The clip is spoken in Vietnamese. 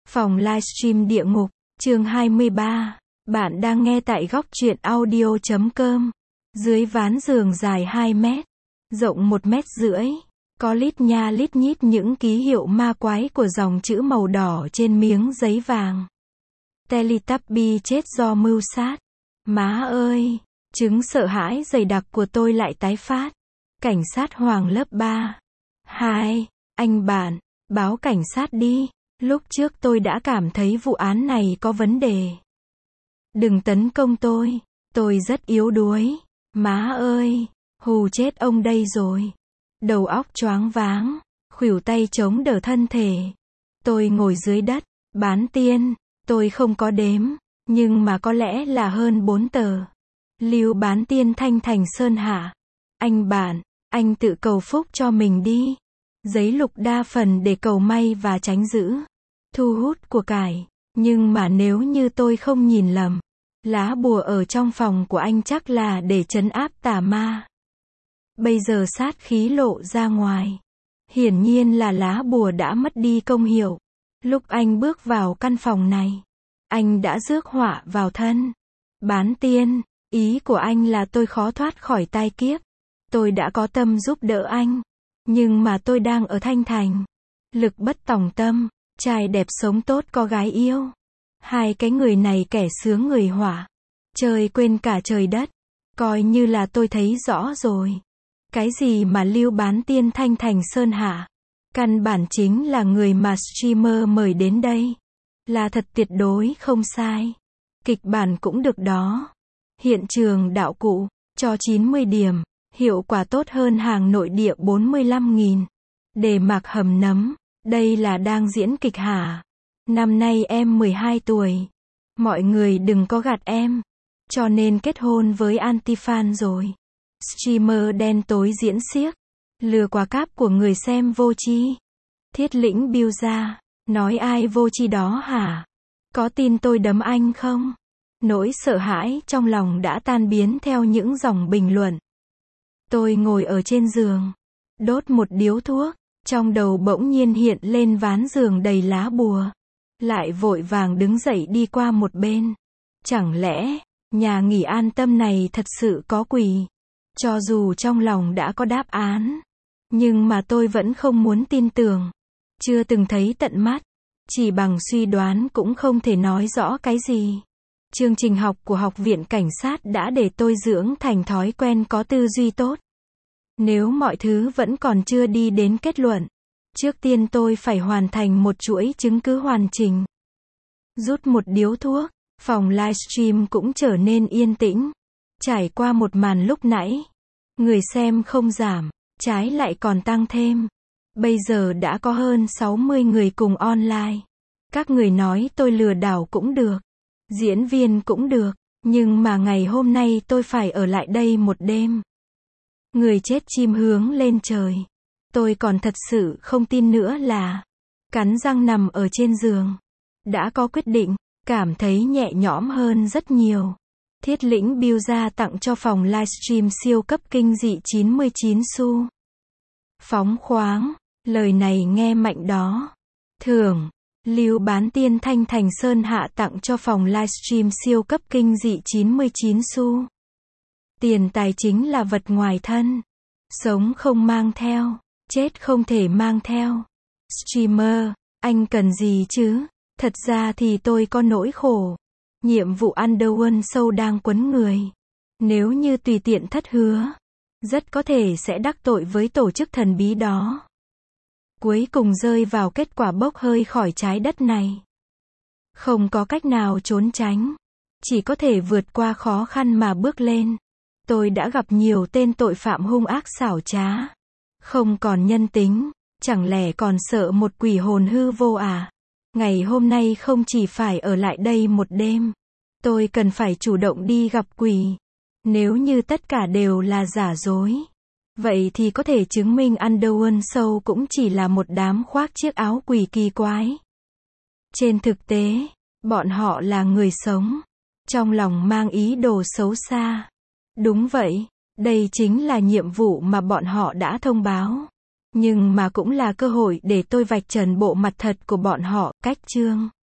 Phòng livestream địa ngục, chương 23. Bạn đang nghe tại góc truyện audio.com. Dưới ván giường dài 2 mét, rộng 1,5 mét, có lít nha lít nhít những ký hiệu ma quái của dòng chữ màu đỏ trên miếng giấy vàng. Teletubby chết do mưu sát. Má ơi, chứng sợ hãi dày đặc của tôi lại tái phát. Cảnh sát Hoàng lớp 3. 2. Anh bạn, báo cảnh sát đi. Lúc trước tôi đã cảm thấy vụ án này có vấn đề. Đừng tấn công tôi rất yếu đuối. Má ơi, hù chết ông đây rồi. Đầu óc choáng váng, khuỷu tay chống đỡ thân thể. Tôi ngồi dưới đất, bán tiên, tôi không có đếm, nhưng mà có lẽ là hơn 4 tờ. Lưu bán tiên thanh thành sơn hạ. Anh bạn, anh tự cầu phúc cho mình đi. Giấy lục đa phần để cầu may và tránh giữ thu hút của cải. Nhưng mà nếu như tôi không nhìn lầm, lá bùa ở trong phòng của anh chắc là để trấn áp tà ma. Bây giờ sát khí lộ ra ngoài. Hiển nhiên là lá bùa đã mất đi công hiệu. Lúc anh bước vào căn phòng này, anh đã rước họa vào thân. Bán tiên, ý của anh là tôi khó thoát khỏi tai kiếp. Tôi đã có tâm giúp đỡ anh. Nhưng mà tôi đang ở Thanh Thành. Lực bất tòng tâm, trai đẹp sống tốt có gái yêu. Hai cái người này kẻ sướng người họa. Trời quên cả trời đất. Coi như là tôi thấy rõ rồi. Cái gì mà Lưu bán tiên Thanh Thành Sơn Hạ. Căn bản chính là người mà streamer mời đến đây. Là thật tuyệt đối không sai. Kịch bản cũng được đó. Hiện trường đạo cụ, cho 90 điểm. Hiệu quả tốt hơn hàng nội địa 45.000. Đề mạc hầm nấm. Đây là đang diễn kịch hả? Năm nay em 12 tuổi. Mọi người đừng có gạt em. Cho nên kết hôn với anti-fan rồi. Streamer đen tối diễn xiếc. Lừa quả cáp của người xem vô tri. Thiết lĩnh biêu ra. Nói ai vô tri đó hả? Có tin tôi đấm anh không? Nỗi sợ hãi trong lòng đã tan biến theo những dòng bình luận. Tôi ngồi ở trên giường, đốt một điếu thuốc, trong đầu bỗng nhiên hiện lên ván giường đầy lá bùa. Lại vội vàng đứng dậy đi qua một bên. Chẳng lẽ, nhà nghỉ an tâm này thật sự có quỷ? Cho dù trong lòng đã có đáp án, nhưng mà tôi vẫn không muốn tin tưởng. Chưa từng thấy tận mắt, chỉ bằng suy đoán cũng không thể nói rõ cái gì. Chương trình học của Học viện Cảnh sát đã để tôi dưỡng thành thói quen có tư duy tốt. Nếu mọi thứ vẫn còn chưa đi đến kết luận, trước tiên tôi phải hoàn thành một chuỗi chứng cứ hoàn chỉnh. Rút một điếu thuốc, phòng livestream cũng trở nên yên tĩnh. Trải qua một màn lúc nãy, người xem không giảm, trái lại còn tăng thêm. Bây giờ đã có hơn 60 người cùng online. Các người nói tôi lừa đảo cũng được, diễn viên cũng được, nhưng mà ngày hôm nay tôi phải ở lại đây một đêm. Người chết chim hướng lên trời. Tôi còn thật sự không tin nữa là cắn răng nằm ở trên giường. Đã có quyết định, cảm thấy nhẹ nhõm hơn rất nhiều. Thiết lĩnh bill ra tặng cho phòng livestream siêu cấp kinh dị 99 xu. Phóng khoáng, lời này nghe mạnh đó. Thưởng, Lưu bán tiên Thanh Thành Sơn Hạ tặng cho phòng livestream siêu cấp kinh dị 99 xu. Tiền tài chính là vật ngoài thân. Sống không mang theo, chết không thể mang theo. Streamer, anh cần gì chứ? Thật ra thì tôi có nỗi khổ. Nhiệm vụ Underworld Show đang quấn người. Nếu như tùy tiện thất hứa, rất có thể sẽ đắc tội với tổ chức thần bí đó. Cuối cùng rơi vào kết quả bốc hơi khỏi trái đất này. Không có cách nào trốn tránh. Chỉ có thể vượt qua khó khăn mà bước lên. Tôi đã gặp nhiều tên tội phạm hung ác xảo trá. Không còn nhân tính. Chẳng lẽ còn sợ một quỷ hồn hư vô à? Ngày hôm nay không chỉ phải ở lại đây một đêm. Tôi cần phải chủ động đi gặp quỷ. Nếu như tất cả đều là giả dối, vậy thì có thể chứng minh Underworld Show cũng chỉ là một đám khoác chiếc áo quỷ kỳ quái. Trên thực tế, bọn họ là người sống. Trong lòng mang ý đồ xấu xa. Đúng vậy, đây chính là nhiệm vụ mà bọn họ đã thông báo. Nhưng mà cũng là cơ hội để tôi vạch trần bộ mặt thật của bọn họ. Cách chương